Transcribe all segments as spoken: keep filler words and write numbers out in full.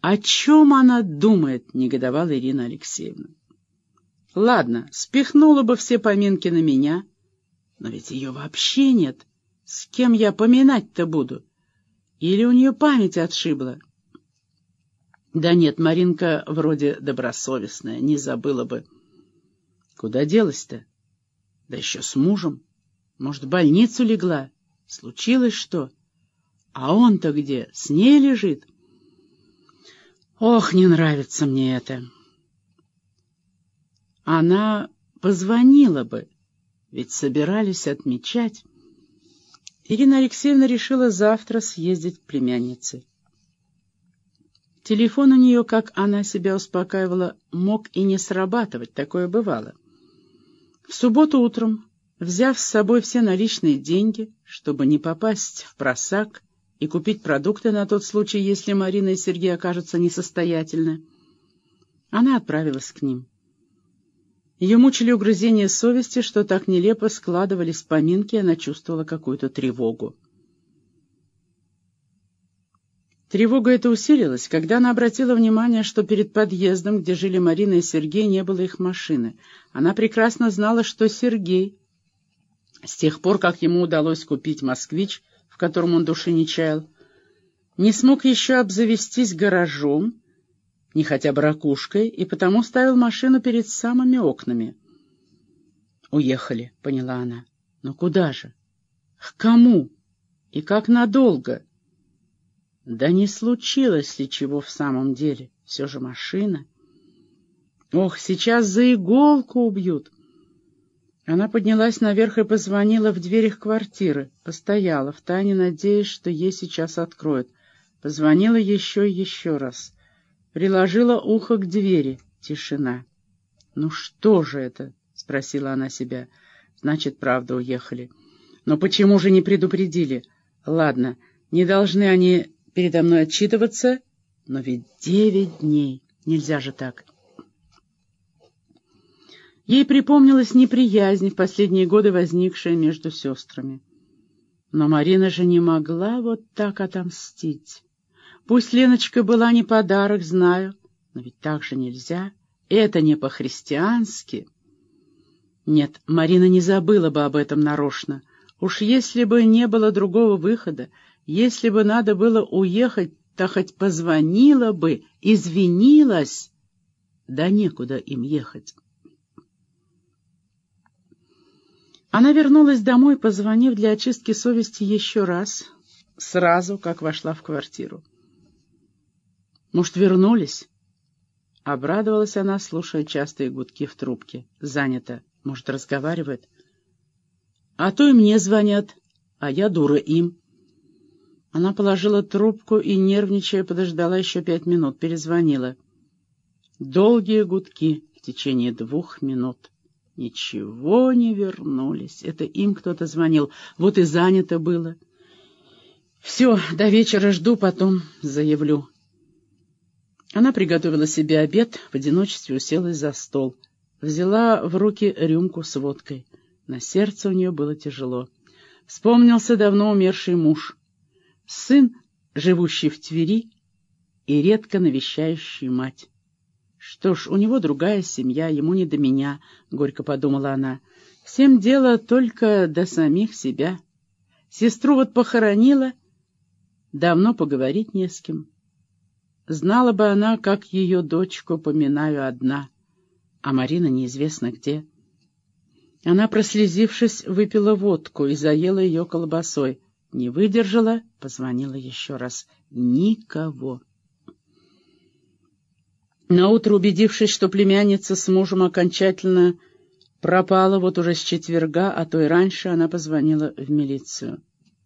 О чем она думает, негодовала Ирина Алексеевна. Ладно, спихнула бы все поминки на меня, но ведь ее вообще нет. С кем я поминать-то буду? Или у нее память отшибла? Да нет, Маринка вроде добросовестная, не забыла бы. Куда делась-то? Да еще с мужем. Может, в больницу легла? Случилось что? А он-то где? С ней лежит? Ох, не нравится мне это. Она позвонила бы, ведь собирались отмечать. Ирина Алексеевна решила завтра съездить к племяннице. Телефон у нее, как она себя успокаивала, мог и не срабатывать, такое бывало. В субботу утром, взяв с собой все наличные деньги, чтобы не попасть в просак и купить продукты на тот случай, если Марина и Сергей окажутся несостоятельны, она отправилась к ним. Ее мучили угрызения совести, что так нелепо складывались поминки, и она чувствовала какую-то тревогу. Тревога эта усилилась, когда она обратила внимание, что перед подъездом, где жили Марина и Сергей, не было их машины. Она прекрасно знала, что Сергей, с тех пор, как ему удалось купить «Москвич», в котором он души не чаял, не смог еще обзавестись гаражом, не хотя бы ракушкой, и потому ставил машину перед самыми окнами. «Уехали», — поняла она. «Но куда же? К кому? И как надолго?» Да не случилось ли чего в самом деле? Все же машина. Ох, сейчас за иголку убьют. Она поднялась наверх и позвонила в дверь их квартиры. Постояла, втайне надеясь, что ей сейчас откроют. Позвонила еще и еще раз. Приложила ухо к двери. Тишина. «Ну что же это?» — спросила она себя. «Значит, правда, уехали. Но почему же не предупредили? Ладно, не должны они передо мной отчитываться, но ведь девять дней. Нельзя же так». Ей припомнилась неприязнь, в последние годы возникшая между сестрами. Но Марина же не могла вот так отомстить. Пусть Леночка была не подарок, знаю, но ведь так же нельзя. Это не по-христиански. Нет, Марина не забыла бы об этом нарочно. Уж если бы не было другого выхода, если бы надо было уехать, то хоть позвонила бы, извинилась. Да некуда им ехать. Она вернулась домой, позвонив для очистки совести еще раз, сразу, как вошла в квартиру. «Может, вернулись?» Обрадовалась она, слушая частые гудки в трубке. «Занято. Может, разговаривает?» «А то и мне звонят, а я дура им». Она положила трубку и, нервничая, подождала еще пять минут, перезвонила. Долгие гудки в течение двух минут. Ничего не вернулись. Это им кто-то звонил. Вот и занято было. Все, до вечера жду, потом заявлю. Она приготовила себе обед, в одиночестве уселась за стол. Взяла в руки рюмку с водкой. На сердце у нее было тяжело. Вспомнился давно умерший муж. Сын, живущий в Твери и редко навещающий мать. «Что ж, у него другая семья, ему не до меня», — горько подумала она. «Всем дело только до самих себя. Сестру вот похоронила, давно поговорить не с кем. Знала бы она, как ее дочку поминаю одна, а Марина неизвестно где». Она, прослезившись, выпила водку и заела ее колбасой. Не выдержала, позвонила еще раз. Никого. Наутро, убедившись, что племянница с мужем окончательно пропала вот уже с четверга, а то и раньше, она позвонила в милицию.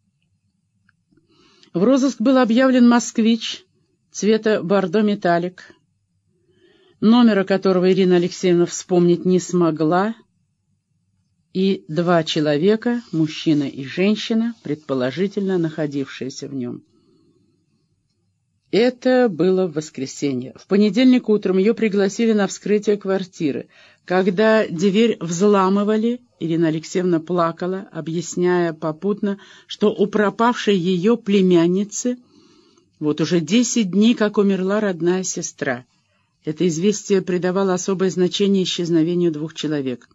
В розыск был объявлен «Москвич» цвета бордо-металлик, номера которого Ирина Алексеевна вспомнить не смогла, и два человека, мужчина и женщина, предположительно находившиеся в нем. Это было в воскресенье. В понедельник утром ее пригласили на вскрытие квартиры. Когда дверь взламывали, Ирина Алексеевна плакала, объясняя попутно, что у пропавшей ее племянницы Вот уже десять дней, как умерла родная сестра. Это известие придавало особое значение исчезновению двух человек.